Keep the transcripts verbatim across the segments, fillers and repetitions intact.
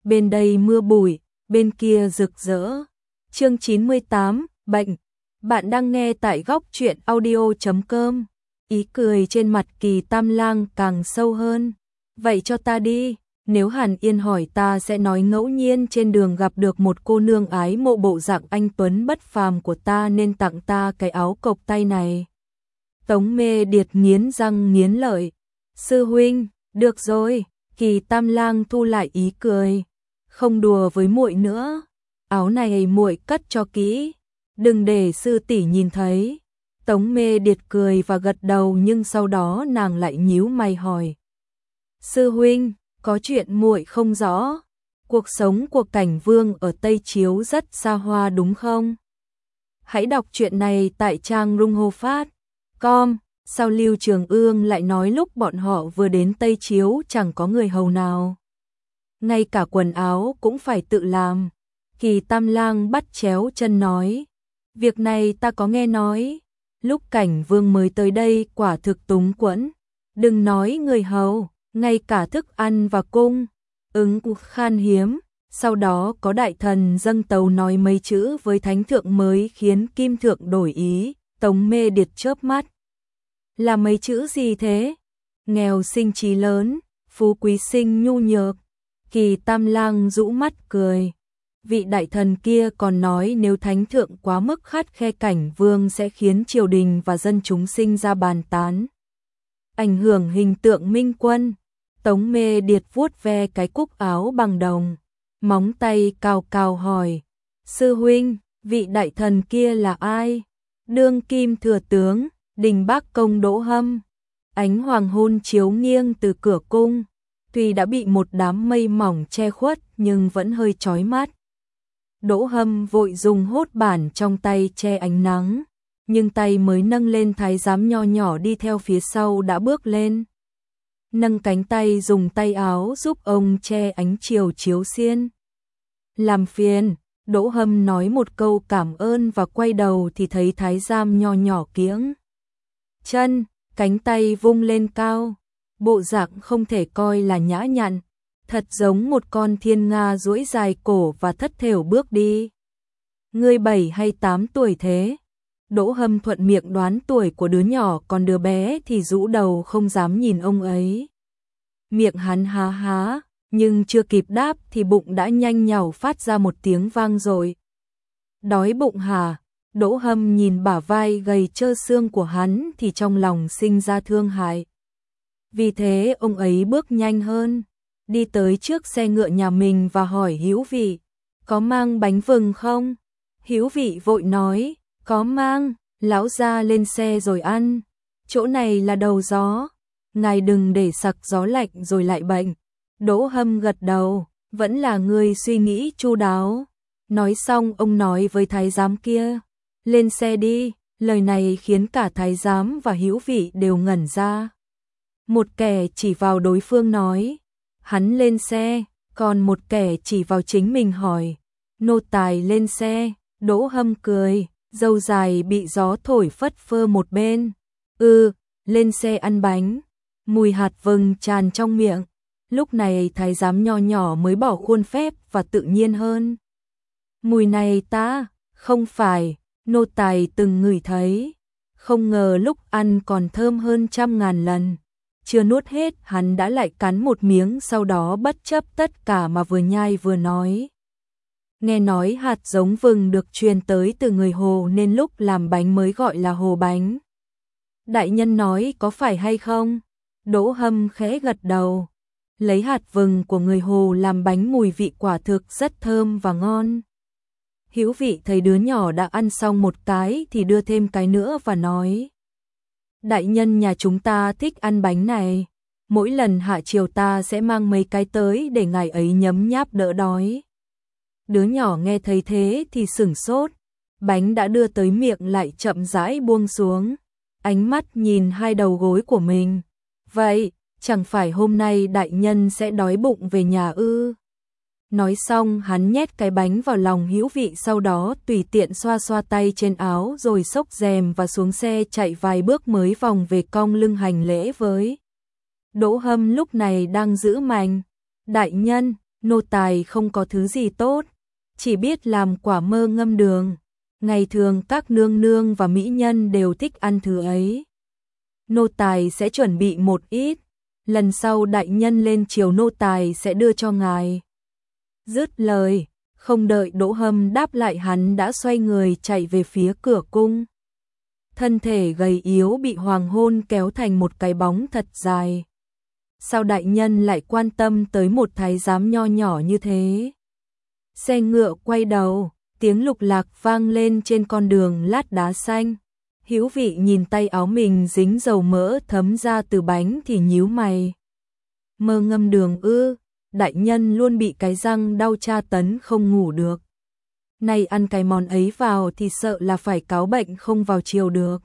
bên đây mưa bụi, bên kia rực rỡ. Chương chín mươi tám, bệnh. Bạn đang nghe tại góc truyện audio chấm com. Ý cười trên mặt Kỳ Tam Lang càng sâu hơn. Vậy cho ta đi, nếu Hàn Yên hỏi ta sẽ nói ngẫu nhiên trên đường gặp được một cô nương ái mộ bộ dạng anh tuấn bất phàm của ta nên tặng ta cái áo cộc tay này. Tống Mê Điệt nghiến răng nghiến lợi. Sư huynh, được rồi. Kỳ Tam Lang thu lại ý cười. Không đùa với muội nữa. Áo này muội cất cho kỹ, đừng để sư tỷ nhìn thấy. Tống Mê Điệt cười và gật đầu, nhưng sau đó nàng lại nhíu mày hỏi: sư huynh, có chuyện muội không rõ. Cuộc sống của Cảnh Vương ở Tây Chiếu rất xa hoa đúng không? Hãy đọc truyện này tại trang runghofast chấm com. Sao Lưu Trường Ương lại nói lúc bọn họ vừa đến Tây Chiếu chẳng có người hầu nào? Ngay cả quần áo cũng phải tự làm. Kỳ Tam Lang bắt chéo chân nói: việc này ta có nghe nói. Lúc Cảnh Vương mới tới đây quả thực túng quẫn. Đừng nói người hầu, ngay cả thức ăn và cung ứng khan hiếm. Sau đó có đại thần dâng tấu nói mấy chữ với thánh thượng mới khiến Kim Thượng đổi ý. Tống Mê Điệt chớp mắt. Là mấy chữ gì thế? Nghèo sinh trí lớn, phú quý sinh nhu nhược. Kỳ Tam Lang rũ mắt cười. Vị đại thần kia còn nói nếu thánh thượng quá mức khắt khe Cảnh Vương sẽ khiến triều đình và dân chúng sinh ra bàn tán, ảnh hưởng hình tượng minh quân. Tống Mê Điệt vuốt ve cái cúc áo bằng đồng, móng tay cào cào hỏi: sư huynh, vị đại thần kia là ai? Đương kim thừa tướng Đình Bác Công Đỗ Hâm. Ánh hoàng hôn chiếu nghiêng từ cửa cung, tuy đã bị một đám mây mỏng che khuất nhưng vẫn hơi chói mắt. Đỗ Hâm vội dùng hốt bản trong tay che ánh nắng, nhưng tay mới nâng lên, thái giám nho nhỏ đi theo phía sau đã bước lên, nâng cánh tay dùng tay áo giúp ông che ánh chiều chiếu xiên. Làm phiền. Đỗ Hâm nói một câu cảm ơn và quay đầu thì thấy thái giám nho nhỏ kiễng chân, cánh tay vung lên cao, bộ dạng không thể coi là nhã nhặn, thật giống một con thiên nga duỗi dài cổ và thất thểu bước đi. Ngươi bảy hay tám tuổi thế? Đỗ Hâm thuận miệng đoán tuổi của đứa nhỏ, còn đứa bé thì rũ đầu không dám nhìn ông ấy. Miệng hắn há há, nhưng chưa kịp đáp thì bụng đã nhanh nhảu phát ra một tiếng vang dội. Đói bụng hả? Đỗ Hâm nhìn bả vai gầy trơ xương của hắn thì trong lòng sinh ra thương hại. Vì thế ông ấy bước nhanh hơn, đi tới trước xe ngựa nhà mình và hỏi Hữu Vị: có mang bánh vừng không? Hữu Vị vội nói: có mang, lão gia lên xe rồi ăn. Chỗ này là đầu gió, ngài đừng để sặc gió lạnh rồi lại bệnh. Đỗ Hâm gật đầu: vẫn là người suy nghĩ chu đáo. Nói xong ông nói với thái giám kia: lên xe đi. Lời này khiến cả thái giám và Hữu Vị đều ngẩn ra. Một kẻ chỉ vào đối phương nói: hắn lên xe, còn một kẻ chỉ vào chính mình hỏi: nô tài lên xe. Đỗ Hâm cười, râu dài bị gió thổi phất phơ một bên. Ừ, lên xe ăn bánh. Mùi hạt vừng tràn trong miệng. Lúc này thái giám nho nhỏ mới bỏ khuôn phép và tự nhiên hơn. Mùi này ta, không phải, nô tài từng ngửi thấy. Không ngờ lúc ăn còn thơm hơn trăm ngàn lần. Chưa nuốt hết hắn đã lại cắn một miếng, sau đó bất chấp tất cả mà vừa nhai vừa nói: nghe nói hạt giống vừng được truyền tới từ người Hồ nên lúc làm bánh mới gọi là Hồ bánh. Đại nhân nói có phải hay không? Đỗ Hâm khẽ gật đầu. Lấy hạt vừng của người Hồ làm bánh mùi vị quả thực rất thơm và ngon. Hữu Vị thấy đứa nhỏ đã ăn xong một cái thì đưa thêm cái nữa và nói: đại nhân nhà chúng ta thích ăn bánh này. Mỗi lần hạ chiều ta sẽ mang mấy cái tới để ngài ấy nhấm nháp đỡ đói. Đứa nhỏ nghe thấy thế thì sửng sốt. Bánh đã đưa tới miệng lại chậm rãi buông xuống. Ánh mắt nhìn hai đầu gối của mình. Vậy, chẳng phải hôm nay đại nhân sẽ đói bụng về nhà ư? Nói xong hắn nhét cái bánh vào lòng Hữu Vị, sau đó tùy tiện xoa xoa tay trên áo rồi xốc rèm và xuống xe chạy vài bước mới vòng về cong lưng hành lễ với Đỗ Hâm lúc này đang giữ mành. Đại nhân, nô tài không có thứ gì tốt, chỉ biết làm quả mơ ngâm đường. Ngày thường các nương nương và mỹ nhân đều thích ăn thứ ấy. Nô tài sẽ chuẩn bị một ít, lần sau đại nhân lên triều nô tài sẽ đưa cho ngài. Dứt lời, không đợi Đỗ Hâm đáp lại hắn đã xoay người chạy về phía cửa cung. Thân thể gầy yếu bị hoàng hôn kéo thành một cái bóng thật dài. Sao đại nhân lại quan tâm tới một thái giám nho nhỏ như thế? Xe ngựa quay đầu, tiếng lục lạc vang lên trên con đường lát đá xanh. Hữu Vị nhìn tay áo mình dính dầu mỡ thấm ra từ bánh thì nhíu mày. Mơ ngâm đường ư? Đại nhân luôn bị cái răng đau tra tấn không ngủ được. Nay ăn cái món ấy vào thì sợ là phải cáo bệnh không vào triều được.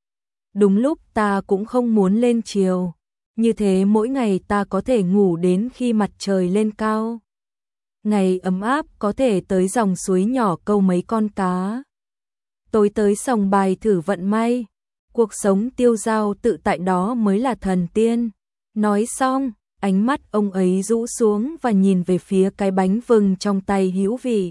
Đúng lúc ta cũng không muốn lên triều, như thế mỗi ngày ta có thể ngủ đến khi mặt trời lên cao. Ngày ấm áp có thể tới dòng suối nhỏ câu mấy con cá. Tối tới sòng bài thử vận may, cuộc sống tiêu dao tự tại đó mới là thần tiên. Nói xong, ánh mắt ông ấy rũ xuống và nhìn về phía cái bánh vừng trong tay Hữu Vị.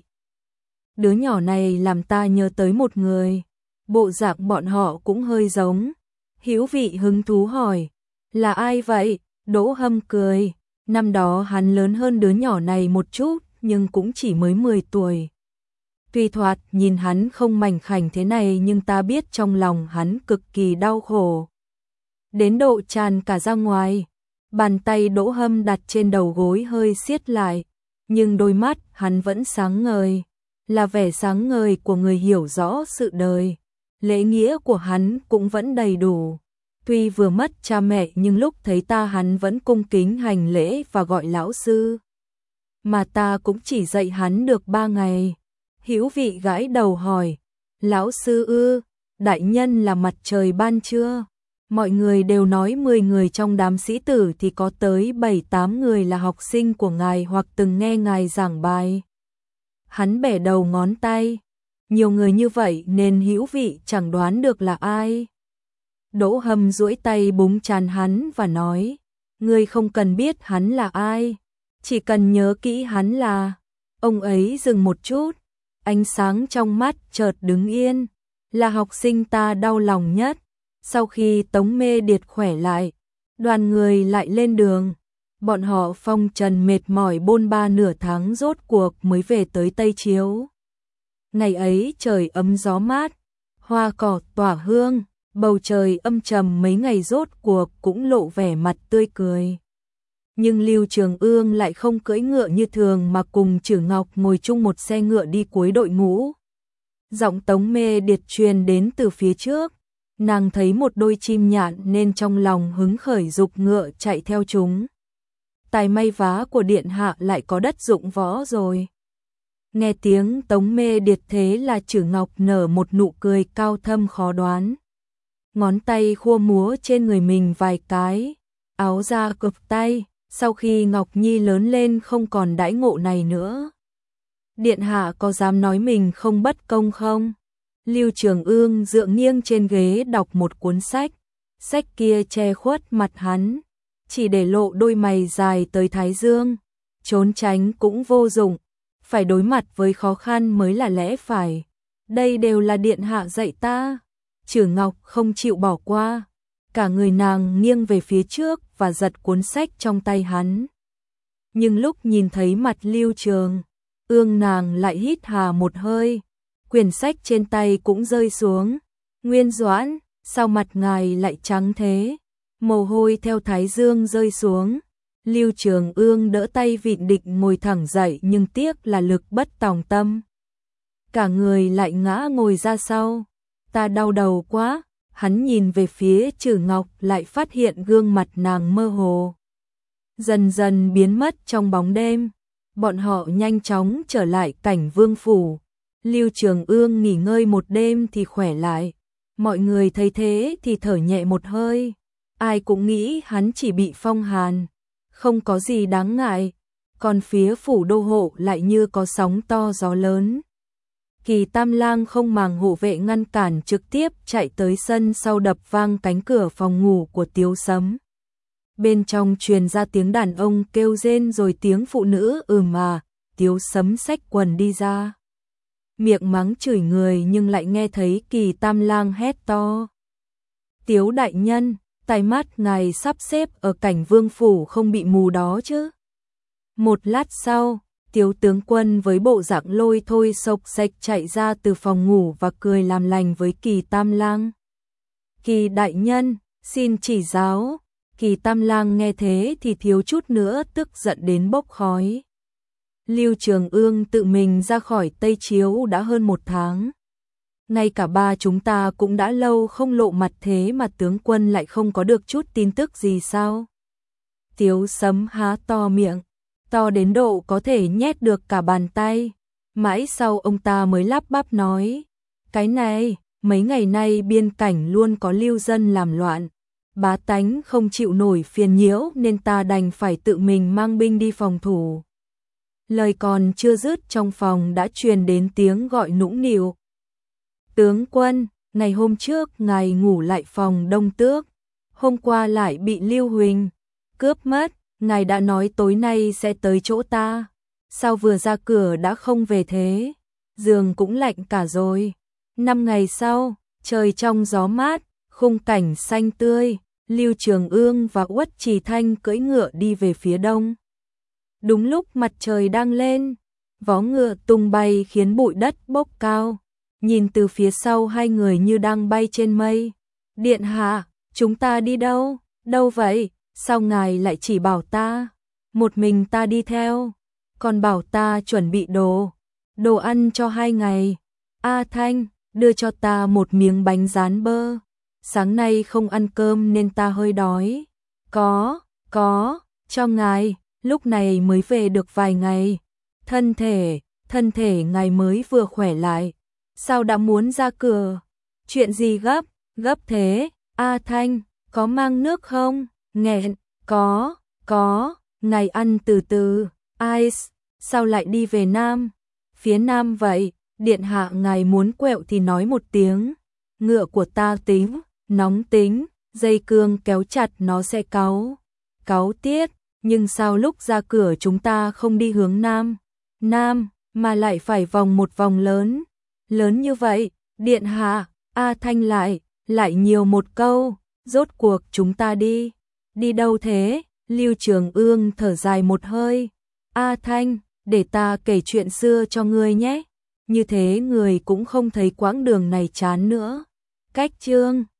Đứa nhỏ này làm ta nhớ tới một người, bộ dạng bọn họ cũng hơi giống. Hữu Vị hứng thú hỏi, là ai vậy? Đỗ Hâm cười, năm đó hắn lớn hơn đứa nhỏ này một chút, nhưng cũng chỉ mới mười tuổi. Tuy thoạt nhìn hắn không mảnh khảnh thế này nhưng ta biết trong lòng hắn cực kỳ đau khổ. Đến độ tràn cả ra ngoài, bàn tay Đỗ Hâm đặt trên đầu gối hơi siết lại, nhưng đôi mắt hắn vẫn sáng ngời, là vẻ sáng ngời của người hiểu rõ sự đời. Lễ nghĩa của hắn cũng vẫn đầy đủ. Tuy vừa mất cha mẹ nhưng lúc thấy ta hắn vẫn cung kính hành lễ và gọi lão sư. Mà ta cũng chỉ dạy hắn được ba ngày. Hữu Vị gãi đầu hỏi, lão sư ư? Đại nhân là mặt trời ban trưa. Mọi người đều nói mười người trong đám sĩ tử thì có tới bảy tám người là học sinh của ngài hoặc từng nghe ngài giảng bài. Hắn bẻ đầu ngón tay. Nhiều người như vậy nên Hữu Vị chẳng đoán được là ai. Đỗ Hâm duỗi tay búng trán hắn và nói, ngươi không cần biết hắn là ai, chỉ cần nhớ kỹ hắn là... Ông ấy dừng một chút, ánh sáng trong mắt chợt đứng yên, là học sinh ta đau lòng nhất. Sau khi Tống Mê Điệt khỏe lại, đoàn người lại lên đường. Bọn họ phong trần mệt mỏi bôn ba nửa tháng rốt cuộc mới về tới Tây Chiếu. Ngày ấy trời ấm gió mát, hoa cỏ tỏa hương, bầu trời âm trầm mấy ngày rốt cuộc cũng lộ vẻ mặt tươi cười. Nhưng Lưu Trường Ương lại không cưỡi ngựa như thường mà cùng Chử Ngọc ngồi chung một xe ngựa đi cuối đội ngũ. Giọng Tống Mê Điệt truyền đến từ phía trước, nàng thấy một đôi chim nhạn nên trong lòng hứng khởi dục ngựa chạy theo chúng. Tài may vá của điện hạ lại có đất dụng võ rồi. Nghe tiếng Tống Mê Điệt thế là Chử Ngọc nở một nụ cười cao thâm khó đoán. Ngón tay khua múa trên người mình vài cái, áo da cực tay, sau khi Ngọc Nhi lớn lên không còn đãi ngộ này nữa. Điện hạ có dám nói mình không bất công không? Lưu Trường Ương dựa nghiêng trên ghế đọc một cuốn sách, sách kia che khuất mặt hắn, chỉ để lộ đôi mày dài tới thái dương, trốn tránh cũng vô dụng, phải đối mặt với khó khăn mới là lẽ phải. Đây đều là điện hạ dạy ta. Chử Ngọc không chịu bỏ qua, cả người nàng nghiêng về phía trước và giật cuốn sách trong tay hắn. Nhưng lúc nhìn thấy mặt Lưu Trường Ương nàng lại hít hà một hơi, quyển sách trên tay cũng rơi xuống. Nguyên Doãn, sao mặt ngài lại trắng thế? Mồ hôi theo thái dương rơi xuống. Lưu Trường Ương đỡ tay vịn định ngồi thẳng dậy nhưng tiếc là lực bất tòng tâm. Cả người lại ngã ngồi ra sau. Ta đau đầu quá. Hắn nhìn về phía Chử Ngọc lại phát hiện gương mặt nàng mơ hồ, dần dần biến mất trong bóng đêm. Bọn họ nhanh chóng trở lại cảnh vương phủ. Lưu Trường Ương nghỉ ngơi một đêm thì khỏe lại. Mọi người thấy thế thì thở nhẹ một hơi. Ai cũng nghĩ hắn chỉ bị phong hàn, không có gì đáng ngại. Còn phía phủ đô hộ lại như có sóng to gió lớn. Kỳ Tam Lang không màng hộ vệ ngăn cản trực tiếp chạy tới sân sau đập vang cánh cửa phòng ngủ của Tiếu Sấm. bên trong truyền ra tiếng đàn ông kêu rên rồi tiếng phụ nữ ừ mà, Tiếu Sấm xách quần đi ra. Miệng mắng chửi người nhưng lại nghe thấy Kỳ Tam Lang hét to. Tiếu đại nhân, tai mắt ngài sắp xếp ở Cảnh Vương phủ không bị mù đó chứ. Một lát sau, Tiếu tướng quân với bộ dạng lôi thôi sộc sạch chạy ra từ phòng ngủ và cười làm lành với Kỳ Tam Lang. Kỳ đại nhân, xin chỉ giáo. Kỳ Tam Lang nghe thế thì thiếu chút nữa tức giận đến bốc khói. Lưu Trường Ương tự mình ra khỏi Tây Chiếu đã hơn một tháng. Ngay cả ba chúng ta cũng đã lâu không lộ mặt thế mà tướng quân lại không có được chút tin tức gì sao? Tiếu Sấm há to miệng, to đến độ có thể nhét được cả bàn tay. Mãi sau ông ta mới lắp bắp nói, cái này, mấy ngày nay biên cảnh luôn có lưu dân làm loạn. Bá tánh không chịu nổi phiền nhiễu nên ta đành phải tự mình mang binh đi phòng thủ. Lời còn chưa dứt trong phòng đã truyền đến tiếng gọi nũng nịu. Tướng quân, ngày hôm trước ngài ngủ lại phòng Đông Tước, hôm qua lại bị Lưu Huỳnh cướp mất, ngài đã nói tối nay sẽ tới chỗ ta, sao vừa ra cửa đã không về thế? Giường cũng lạnh cả rồi. Năm ngày sau, trời trong gió mát, khung cảnh xanh tươi, Lưu Trường Ương và Uất Trì Thanh cưỡi ngựa đi về phía đông. Đúng lúc mặt trời đang lên, vó ngựa tung bay khiến bụi đất bốc cao. Nhìn từ phía sau hai người như đang bay trên mây. Điện hạ, chúng ta đi đâu? Đâu vậy? Sao ngài lại chỉ bảo ta? Một mình ta đi theo. Còn bảo ta chuẩn bị đồ. Đồ ăn cho hai ngày. A Thanh, đưa cho ta một miếng bánh rán bơ. Sáng nay không ăn cơm nên ta hơi đói. Có, có, cho ngài, lúc này mới về được vài ngày. Thân thể, thân thể ngài mới vừa khỏe lại. Sao đã muốn ra cửa? Chuyện gì gấp, gấp thế? A Thanh, có mang nước không? Nghẹn, có, có, ngài ăn từ từ. Ice, sao lại đi về Nam? Phía Nam vậy, điện hạ ngài muốn quẹo thì nói một tiếng. Ngựa của ta tính, nóng tính, dây cương kéo chặt nó sẽ cáu. Cáu tiết, nhưng sao lúc ra cửa chúng ta không đi hướng Nam? Nam, mà lại phải vòng một vòng lớn. Lớn như vậy, điện hạ, A Thanh lại, lại nhiều một câu, rốt cuộc chúng ta đi. Đi đâu thế? Lưu Trường Ương thở dài một hơi. A Thanh, để ta kể chuyện xưa cho ngươi nhé. Như thế người cũng không thấy quãng đường này chán nữa. Cách chương